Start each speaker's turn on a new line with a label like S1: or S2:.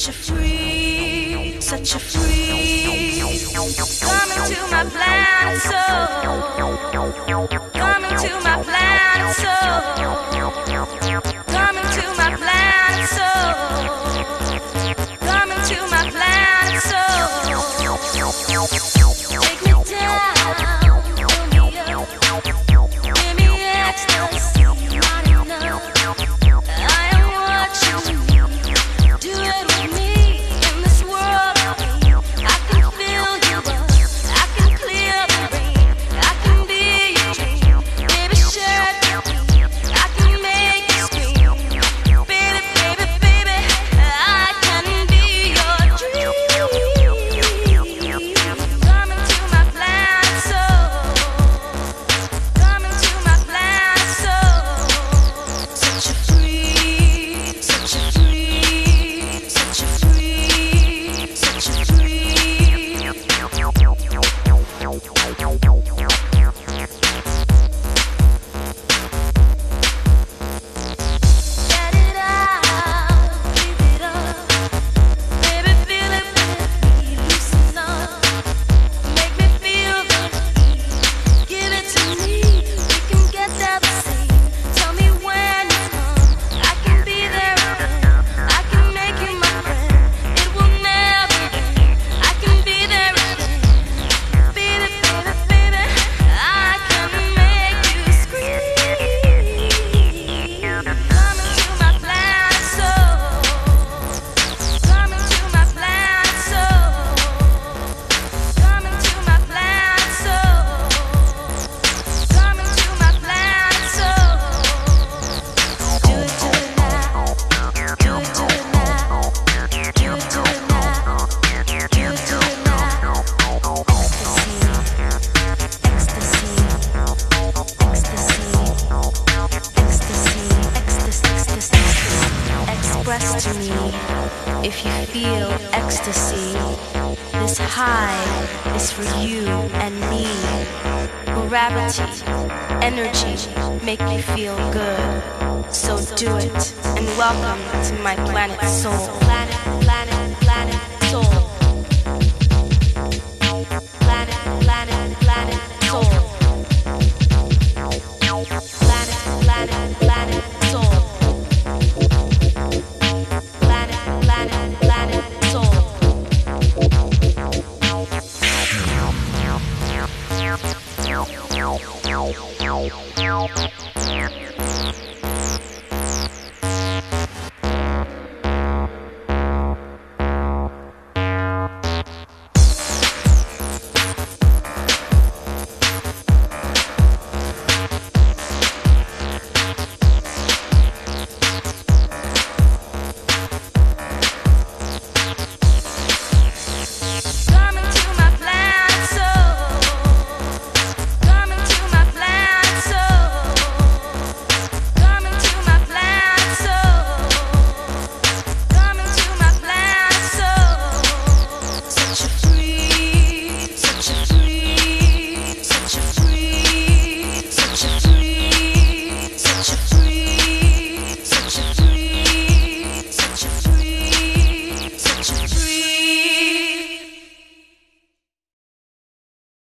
S1: Such a free, such a free. Coming to my planet soul. Coming to my planet soul. Coming to my planet soul. Coming to my planet soul. Take me down, fill me up, give me ecstasy, not enough. I am what you need. Do it with me in this world of me. I can fill you up, I can clear the rain, I can be your dream. Baby, share it with me, I can make you scream. Baby, baby, baby, I can be your dream. Coming to my planet soul. Coming to my planet soul. Such a free, such a free, such a free, such a free. Get it out, give it up, baby, feel it with me, loosen up, make me feel the heat, give it to me, we can get there the same. Tell me when you come, I can be there again, I can make you my friend, it will never end, I can be there again, baby, baby, baby, I can make you scream. Coming to my planet soul. Coming to my planet soul. Coming to my planet soul. Coming to my planet soul. Do it now. Do it now. Do it now. Do it now. Ecstasy, ecstasy, ecstasy, ecstasy, ecstasy. Express to me if you feel ecstasy. This high is for you and me. Gravity, energy, make you feel good. So do it and welcome to my planet soul. Planet, planet, planet soul. Planet, planet, planet soul. Planet, planet, planet soul. Planet, planet, planet soul.